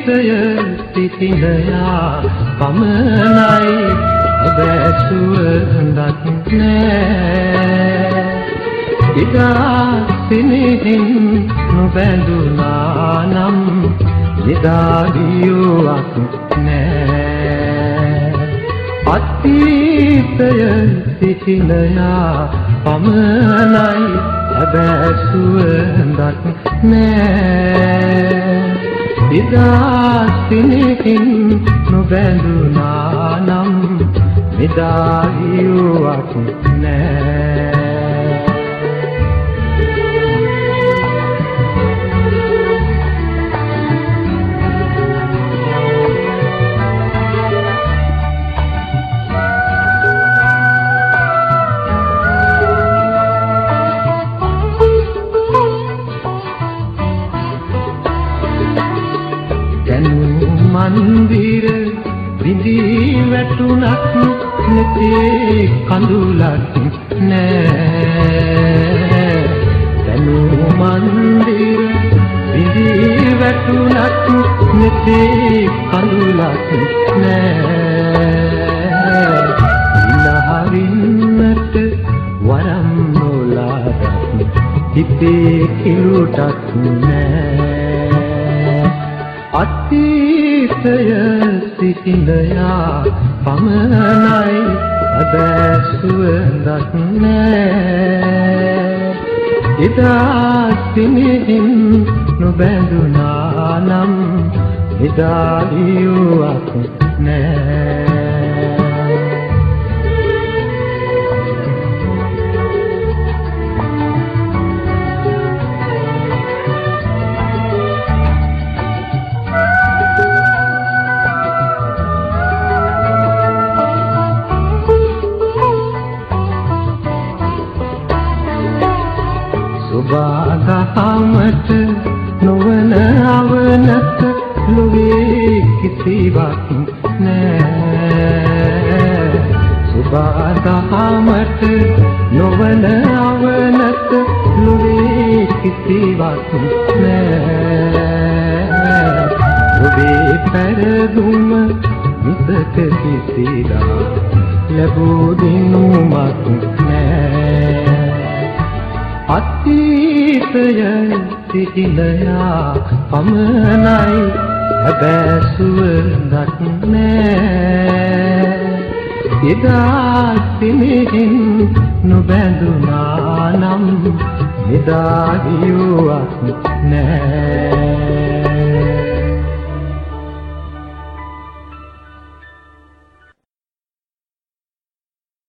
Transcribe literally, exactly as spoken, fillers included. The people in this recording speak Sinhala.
අතීතය සිටිනයා පමණයි බැසුවඳක් නෑ ඉදා සිනෙහින් නොබැඳුනා නම් නිදාගියුවක් නෑ අතීතය සිටිනයා පමණයි බැසුවඳක් නෑ ඉදා සිනෙහින් නොබැඳුනා නම් නිදාගියුවක් නෑ මන්දිර විඳී වැටුණත් නැතේ කඳුලක් නෑ දනු මන්දිර විඳී වැටුණත් නැතේ කඳුලක් නෑ ඉලහරින්නට වරම් නොලාදත් හිතේ කිලුටක් නෑ අතීතය සිටිනයා පමණයි බැසුවඳක් නෑ එදා සිනෙහින් නොබැඳුනා නම් නිදාගියුවක් නෑ සුබාදහමට නොවන අවනත ලොවේ කිසිවක් නෑ සුබාදහමට නොවන අවනත ලොවේ කිසිවක් නෑ ඔබේ පැරදුම මිසක කිසිදා ලැබූ දිනුමක් නෑ අතීතය සිටිනයා පමණයි බැසුවඳක් නෑ එදා සිනෙහින් නොබැඳුනා නම් නිදාගියුවක් නෑ